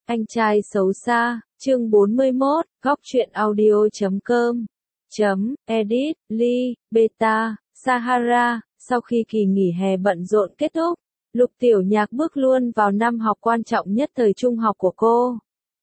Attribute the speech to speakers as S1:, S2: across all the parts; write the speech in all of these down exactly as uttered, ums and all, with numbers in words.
S1: Anh trai xấu xa, chương bốn mươi mốt, góc truyện audio chấm com, chấm, edit, ly, beta, Sahara. Sau khi kỳ nghỉ hè bận rộn kết thúc, Lục Tiểu Nhạc bước luôn vào năm học quan trọng nhất thời trung học của cô.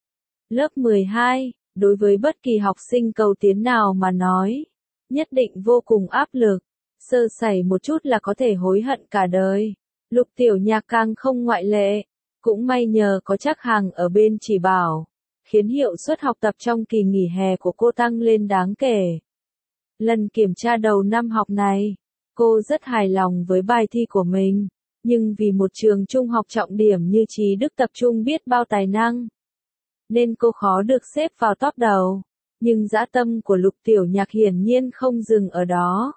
S1: Lớp mười hai, đối với bất kỳ học sinh cầu tiến nào mà nói, nhất định vô cùng áp lực, sơ sẩy một chút là có thể hối hận cả đời. Lục Tiểu Nhạc càng không ngoại lệ, cũng may nhờ có Trác Hằng ở bên chỉ bảo, khiến hiệu suất học tập trong kỳ nghỉ hè của cô tăng lên đáng kể. Lần kiểm tra đầu năm học này, cô rất hài lòng với bài thi của mình, nhưng vì một trường trung học trọng điểm như Trí Đức tập trung biết bao tài năng, nên cô khó được xếp vào top đầu. Nhưng dã tâm của Lục Tiểu Nhạc hiển nhiên không dừng ở đó.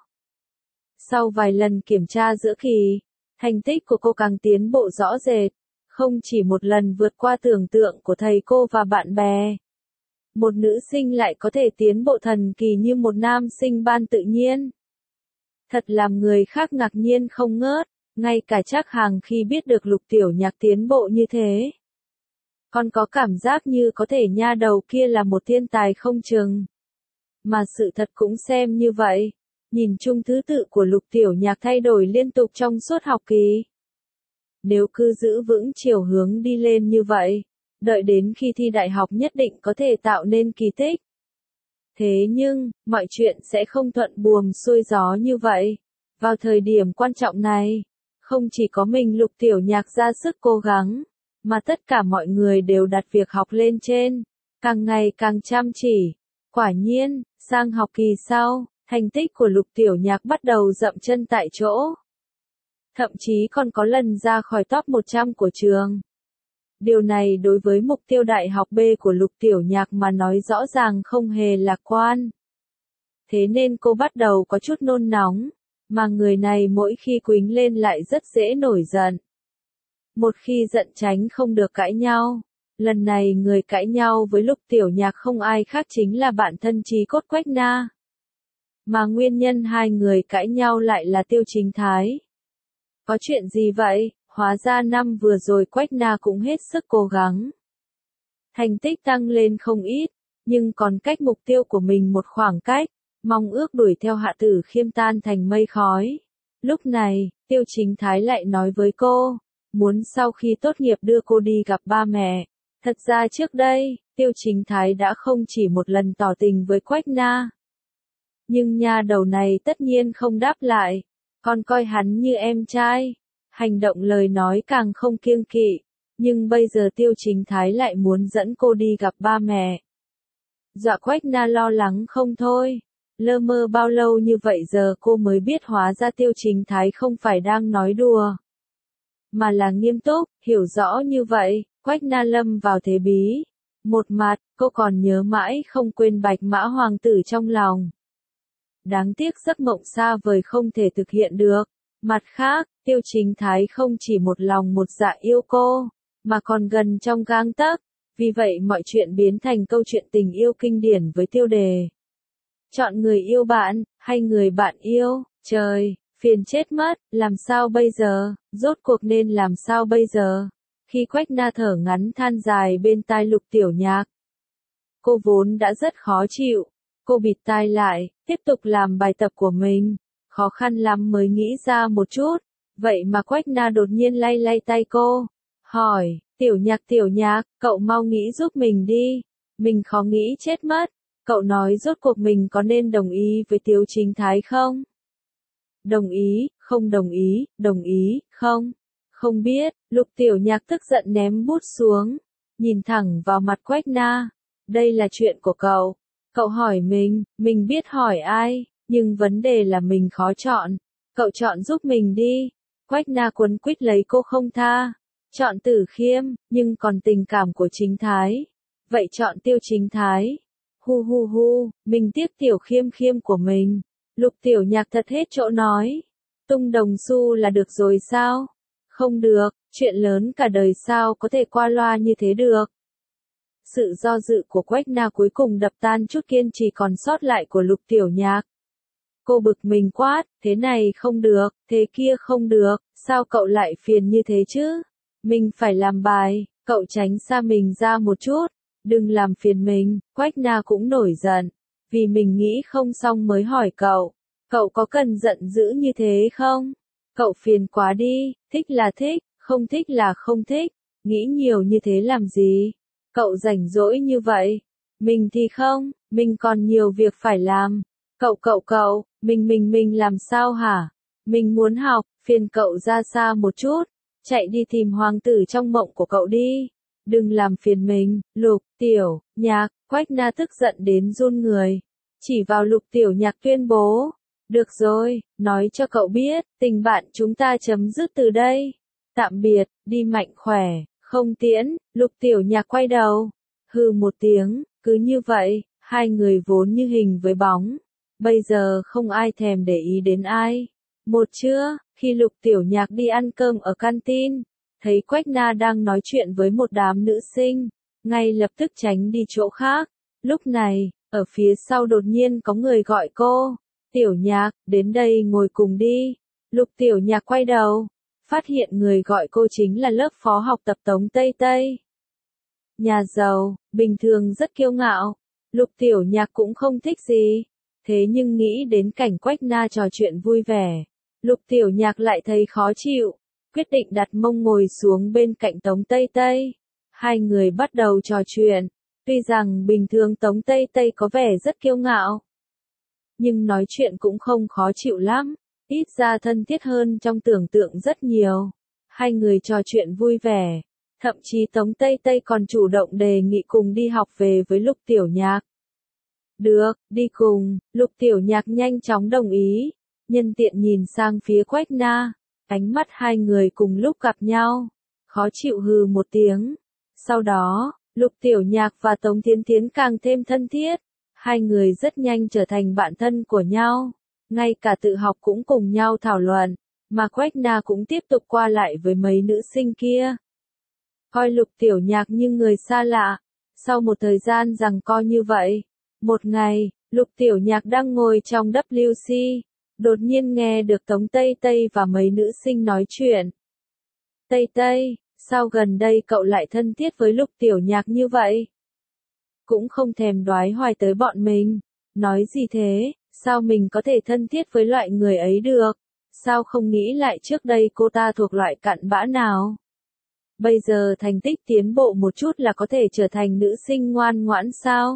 S1: Sau vài lần kiểm tra giữa kỳ, thành tích của cô càng tiến bộ rõ rệt, không chỉ một lần vượt qua tưởng tượng của thầy cô và bạn bè. Một nữ sinh lại có thể tiến bộ thần kỳ như một nam sinh ban tự nhiên. Thật làm người khác ngạc nhiên không ngớt, ngay cả Trác Hằng khi biết được Lục Tiểu Nhạc tiến bộ như thế, còn có cảm giác như có thể nha đầu kia là một thiên tài không chừng. Mà sự thật cũng xem như vậy, nhìn chung thứ tự của Lục Tiểu Nhạc thay đổi liên tục trong suốt học kỳ. Nếu cứ giữ vững chiều hướng đi lên như vậy, đợi đến khi thi đại học nhất định có thể tạo nên kỳ tích. Thế nhưng, mọi chuyện sẽ không thuận buồm xuôi gió như vậy. Vào thời điểm quan trọng này, không chỉ có mình Lục Tiểu Nhạc ra sức cố gắng, mà tất cả mọi người đều đặt việc học lên trên, càng ngày càng chăm chỉ. Quả nhiên, sang học kỳ sau, thành tích của Lục Tiểu Nhạc bắt đầu dậm chân tại chỗ. Thậm chí còn có lần ra khỏi top một trăm của trường. Điều này đối với mục tiêu đại học B của Lục Tiểu Nhạc mà nói rõ ràng không hề lạc quan. Thế nên cô bắt đầu có chút nôn nóng, mà người này mỗi khi quýnh lên lại rất dễ nổi giận. Một khi giận tránh không được cãi nhau, lần này người cãi nhau với Lục Tiểu Nhạc không ai khác chính là bạn thân chí cốt Quách Na. Mà nguyên nhân hai người cãi nhau lại là Tiêu Chính Thái. Có chuyện gì vậy? Hóa ra năm vừa rồi Quách Na cũng hết sức cố gắng. Thành tích tăng lên không ít, nhưng còn cách mục tiêu của mình một khoảng cách, mong ước đuổi theo Hạ Tử Khiêm tan thành mây khói. Lúc này, Tiêu Chính Thái lại nói với cô, muốn sau khi tốt nghiệp đưa cô đi gặp ba mẹ. Thật ra trước đây, Tiêu Chính Thái đã không chỉ một lần tỏ tình với Quách Na. Nhưng nha đầu này tất nhiên không đáp lại, còn coi hắn như em trai. Hành động lời nói càng không kiêng kỵ, nhưng bây giờ Tiêu Chính Thái lại muốn dẫn cô đi gặp ba mẹ. Dọa Quách Na lo lắng không thôi, lơ mơ bao lâu như vậy giờ cô mới biết hóa ra Tiêu Chính Thái không phải đang nói đùa, mà là nghiêm túc. Hiểu rõ như vậy, Quách Na lâm vào thế bí. Một mặt, cô còn nhớ mãi không quên Bạch Mã Hoàng tử trong lòng. Đáng tiếc giấc mộng xa vời không thể thực hiện được. Mặt khác, Tiêu Chính Thái không chỉ một lòng một dạ yêu cô, mà còn gần trong gang tấc. Vì vậy mọi chuyện biến thành câu chuyện tình yêu kinh điển với tiêu đề: chọn người yêu bạn, hay người bạn yêu. Trời, phiền chết mất, làm sao bây giờ, rốt cuộc nên làm sao bây giờ? Khi Quách Na thở ngắn than dài bên tai Lục Tiểu Nhạc, cô vốn đã rất khó chịu, cô bịt tai lại, tiếp tục làm bài tập của mình. Khó khăn lắm mới nghĩ ra một chút, vậy mà Quách Na đột nhiên lay lay tay cô, hỏi, Tiểu Nhạc Tiểu Nhạc, cậu mau nghĩ giúp mình đi, mình khó nghĩ chết mất, cậu nói rốt cuộc mình có nên đồng ý với Tiêu Chính Thái không? Đồng ý, không đồng ý, đồng ý, không, không biết. Lục Tiểu Nhạc tức giận ném bút xuống, nhìn thẳng vào mặt Quách Na, đây là chuyện của cậu, cậu hỏi mình, mình biết hỏi ai. Nhưng vấn đề là mình khó chọn, cậu chọn giúp mình đi. Quách Na quấn quýt lấy cô không tha, chọn Tử Khiêm, nhưng còn tình cảm của Chính Thái, vậy chọn Tiêu Chính Thái. Hu hu hu, mình tiếc Tiểu Khiêm Khiêm của mình. Lục Tiểu Nhạc thật hết chỗ nói, tung đồng xu là được rồi sao? Không được, chuyện lớn cả đời sao có thể qua loa như thế được. Sự do dự của Quách Na cuối cùng đập tan chút kiên trì còn sót lại của Lục Tiểu Nhạc. Cô bực mình quát, thế này không được, thế kia không được, sao cậu lại phiền như thế chứ? Mình phải làm bài, cậu Cậu tránh xa mình ra một chút, đừng làm phiền mình. Quách Na cũng nổi giận, vì mình nghĩ không xong mới hỏi cậu. Cậu có cần giận dữ như thế không? Cậu phiền quá đi, thích là thích, không thích là không thích, nghĩ nhiều như thế làm gì? Cậu rảnh rỗi như vậy. Mình thì không, mình còn nhiều việc phải làm. Cậu cậu cậu, mình mình mình làm sao hả? Mình muốn học, phiền cậu ra xa một chút, chạy đi tìm hoàng tử trong mộng của cậu đi. Đừng làm phiền mình. Lục Tiểu Nhạc. Quách Na tức giận đến run người, chỉ vào Lục Tiểu Nhạc tuyên bố. Được rồi, nói cho cậu biết, tình bạn chúng ta chấm dứt từ đây. Tạm biệt, đi mạnh khỏe, không tiễn. Lục Tiểu Nhạc quay đầu, hừ một tiếng, cứ như vậy, hai người vốn như hình với bóng. Bây giờ không ai thèm để ý đến ai. Một trưa, khi Lục Tiểu Nhạc đi ăn cơm ở canteen, thấy Quách Na đang nói chuyện với một đám nữ sinh, ngay lập tức tránh đi chỗ khác. Lúc này, ở phía sau đột nhiên có người gọi cô. Tiểu Nhạc, đến đây ngồi cùng đi. Lục Tiểu Nhạc quay đầu, phát hiện người gọi cô chính là lớp phó học tập Tống Tây Tây. Nhà giàu, bình thường rất kiêu ngạo. Lục Tiểu Nhạc cũng không thích gì. Thế nhưng nghĩ đến cảnh Quách Na trò chuyện vui vẻ, Lục Tiểu Nhạc lại thấy khó chịu, quyết định đặt mông ngồi xuống bên cạnh Tống Tây Tây. Hai người bắt đầu trò chuyện. Tuy rằng bình thường Tống Tây Tây có vẻ rất kiêu ngạo, nhưng nói chuyện cũng không khó chịu lắm, ít ra thân thiết hơn trong tưởng tượng rất nhiều. Hai người trò chuyện vui vẻ, thậm chí Tống Tây Tây còn chủ động đề nghị cùng đi học về với Lục Tiểu Nhạc. Được, đi cùng. Lục Tiểu Nhạc nhanh chóng đồng ý, nhân tiện nhìn sang phía Quách Na, ánh mắt hai người cùng lúc gặp nhau, khó chịu hừ một tiếng. Sau đó, Lục Tiểu Nhạc và Tống Thiến Thiến càng thêm thân thiết, hai người rất nhanh trở thành bạn thân của nhau, ngay cả tự học cũng cùng nhau thảo luận, mà Quách Na cũng tiếp tục qua lại với mấy nữ sinh kia. Coi Lục Tiểu Nhạc như người xa lạ. Sau một thời gian giằng co như vậy, một ngày, Lục Tiểu Nhạc đang ngồi trong W C, đột nhiên nghe được Tống Tây Tây và mấy nữ sinh nói chuyện. Tây Tây, sao gần đây cậu lại thân thiết với Lục Tiểu Nhạc như vậy? Cũng không thèm đoái hoài tới bọn mình. Nói gì thế, sao mình có thể thân thiết với loại người ấy được? Sao không nghĩ lại trước đây cô ta thuộc loại cặn bã nào? Bây giờ thành tích tiến bộ một chút là có thể trở thành nữ sinh ngoan ngoãn sao?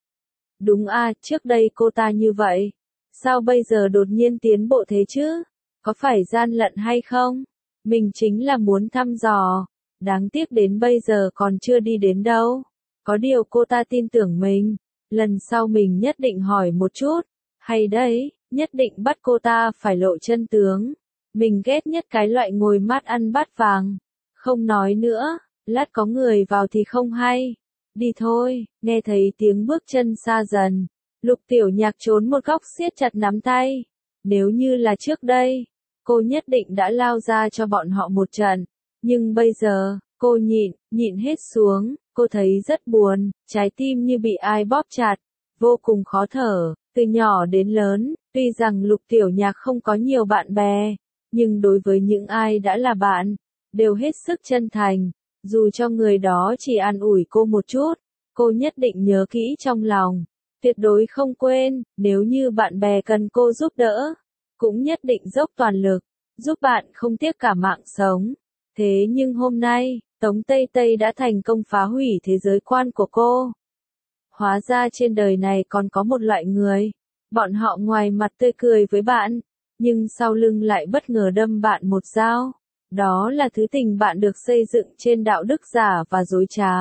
S1: Đúng à, trước đây cô ta như vậy. Sao bây giờ đột nhiên tiến bộ thế chứ? Có phải gian lận hay không? Mình chính là muốn thăm dò. Đáng tiếc đến bây giờ còn chưa đi đến đâu. Có điều cô ta tin tưởng mình. Lần sau mình nhất định hỏi một chút. Hay đấy, nhất định bắt cô ta phải lộ chân tướng. Mình ghét nhất cái loại ngồi mát ăn bát vàng. Không nói nữa, lát có người vào thì không hay. Đi thôi. Nghe thấy tiếng bước chân xa dần, Lục Tiểu Nhạc trốn một góc siết chặt nắm tay. Nếu như là trước đây, cô nhất định đã lao ra cho bọn họ một trận. Nhưng bây giờ, cô nhịn, nhịn hết xuống. Cô thấy rất buồn, trái tim như bị ai bóp chặt, vô cùng khó thở. Từ nhỏ đến lớn, tuy rằng Lục Tiểu Nhạc không có nhiều bạn bè, nhưng đối với những ai đã là bạn, đều hết sức chân thành. Dù cho người đó chỉ an ủi cô một chút, cô nhất định nhớ kỹ trong lòng, tuyệt đối không quên. Nếu như bạn bè cần cô giúp đỡ, cũng nhất định dốc toàn lực, giúp bạn không tiếc cả mạng sống. Thế nhưng hôm nay, Tống Tây Tây đã thành công phá hủy thế giới quan của cô. Hóa ra trên đời này còn có một loại người, bọn họ ngoài mặt tươi cười với bạn, nhưng sau lưng lại bất ngờ đâm bạn một dao. Đó là thứ tình bạn được xây dựng trên đạo đức giả và dối trá.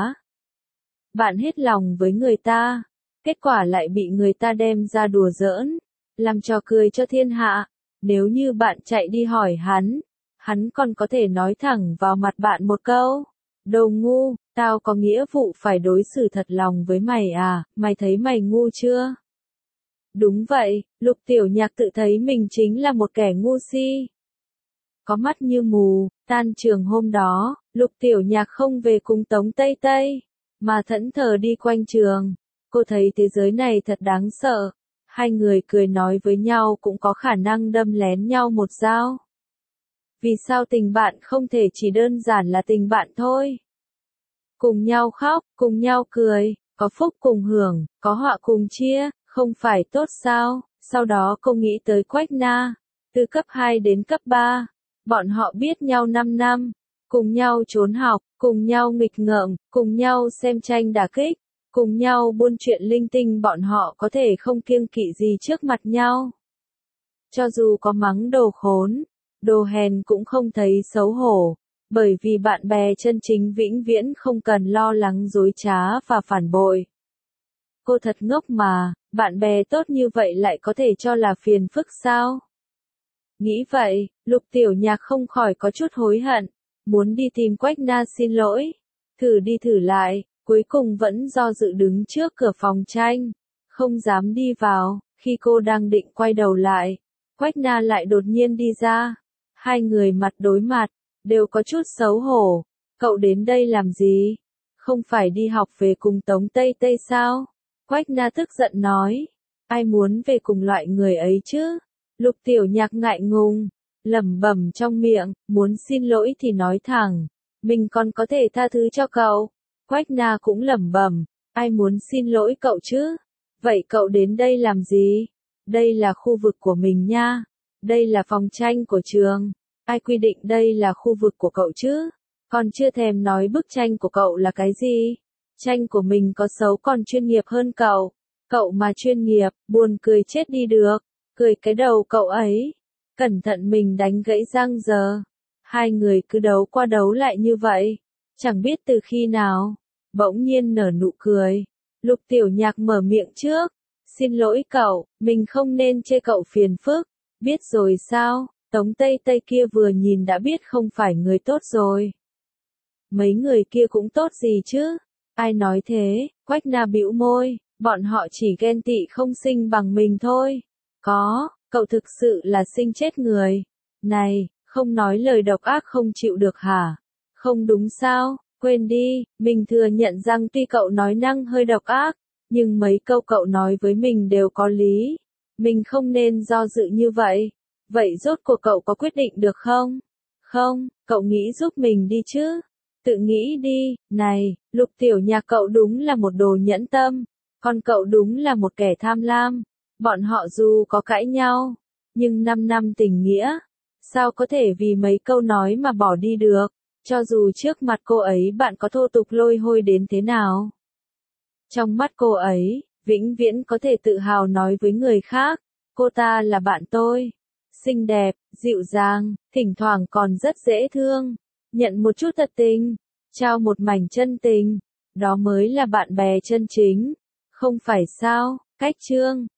S1: Bạn hết lòng với người ta, kết quả lại bị người ta đem ra đùa giỡn, làm trò cười cho thiên hạ. Nếu như bạn chạy đi hỏi hắn, hắn còn có thể nói thẳng vào mặt bạn một câu. Đồ ngu, tao có nghĩa vụ phải đối xử thật lòng với mày à, mày thấy mày ngu chưa? Đúng vậy, Lục Tiểu Nhạc tự thấy mình chính là một kẻ ngu si. Có mắt như mù, tan trường hôm đó, Lục Tiểu Nhạc không về cùng Tống Tây Tây, mà thẫn thờ đi quanh trường. Cô thấy thế giới này thật đáng sợ. Hai người cười nói với nhau cũng có khả năng đâm lén nhau một dao. Vì sao tình bạn không thể chỉ đơn giản là tình bạn thôi? cùng nhau khóc, cùng nhau cười, có phúc cùng hưởng, có họa cùng chia, không phải tốt sao? Sau đó cô nghĩ tới Quách Na, từ cấp hai đến cấp ba, bọn họ biết nhau năm năm, cùng nhau trốn học, cùng nhau nghịch ngợm, cùng nhau xem tranh đả kích, cùng nhau buôn chuyện linh tinh, bọn họ có thể không kiêng kỵ gì trước mặt nhau. Cho dù có mắng đồ khốn, đồ hèn cũng không thấy xấu hổ, bởi vì bạn bè chân chính vĩnh viễn không cần lo lắng dối trá và phản bội. Cô thật ngốc mà, bạn bè tốt như vậy lại có thể cho là phiền phức sao? Nghĩ vậy, Lục Tiểu Nhạc không khỏi có chút hối hận, muốn đi tìm Quách Na xin lỗi, thử đi thử lại, cuối cùng vẫn do dự đứng trước cửa phòng tranh, không dám đi vào. Khi cô đang định quay đầu lại, Quách Na lại đột nhiên đi ra, hai người mặt đối mặt, đều có chút xấu hổ. Cậu đến đây làm gì? Không phải đi học về cùng Tống Tây Tây sao? Quách Na tức giận nói, ai muốn về cùng loại người ấy chứ? Lục Tiểu Nhạc ngại ngùng, lẩm bẩm trong miệng, muốn xin lỗi thì nói thẳng, mình còn có thể tha thứ cho cậu. Quách Na cũng lẩm bẩm, ai muốn xin lỗi cậu chứ? Vậy cậu đến đây làm gì? Đây là khu vực của mình nha. Đây là phòng tranh của trường. Ai quy định đây là khu vực của cậu chứ? Còn chưa thèm nói bức tranh của cậu là cái gì? Tranh của mình có xấu còn chuyên nghiệp hơn cậu. Cậu mà chuyên nghiệp, buồn cười chết đi được. Cười cái đầu cậu ấy. Cẩn thận mình đánh gãy răng giờ. Hai người cứ đấu qua đấu lại như vậy. Chẳng biết từ khi nào. Bỗng nhiên nở nụ cười. Lục Tiểu Nhạc mở miệng trước. Xin lỗi cậu, mình không nên chê cậu phiền phức. Biết rồi sao? Tống Tây Tây kia vừa nhìn đã biết không phải người tốt rồi. Mấy người kia cũng tốt gì chứ? Ai nói thế? Quách Na bĩu môi, bọn họ chỉ ghen tị không sinh bằng mình thôi. Có, cậu thực sự là sinh chết người. Này, không nói lời độc ác không chịu được hả? Không đúng sao? Quên đi, mình thừa nhận rằng tuy cậu nói năng hơi độc ác, nhưng mấy câu cậu nói với mình đều có lý. Mình không nên do dự như vậy. Vậy rốt cuộc cậu có quyết định được không? Không, cậu nghĩ giúp mình đi chứ? Tự nghĩ đi, này, Lục Tiểu Nhạc cậu đúng là một đồ nhẫn tâm, còn cậu đúng là một kẻ tham lam. Bọn họ dù có cãi nhau, nhưng năm năm tình nghĩa, sao có thể vì mấy câu nói mà bỏ đi được, cho dù trước mặt cô ấy bạn có thô tục lôi hôi đến thế nào. Trong mắt cô ấy, vĩnh viễn có thể tự hào nói với người khác, cô ta là bạn tôi. Xinh đẹp, dịu dàng, thỉnh thoảng còn rất dễ thương. Nhận một chút thật tình, trao một mảnh chân tình, đó mới là bạn bè chân chính. Không phải sao? Cách chương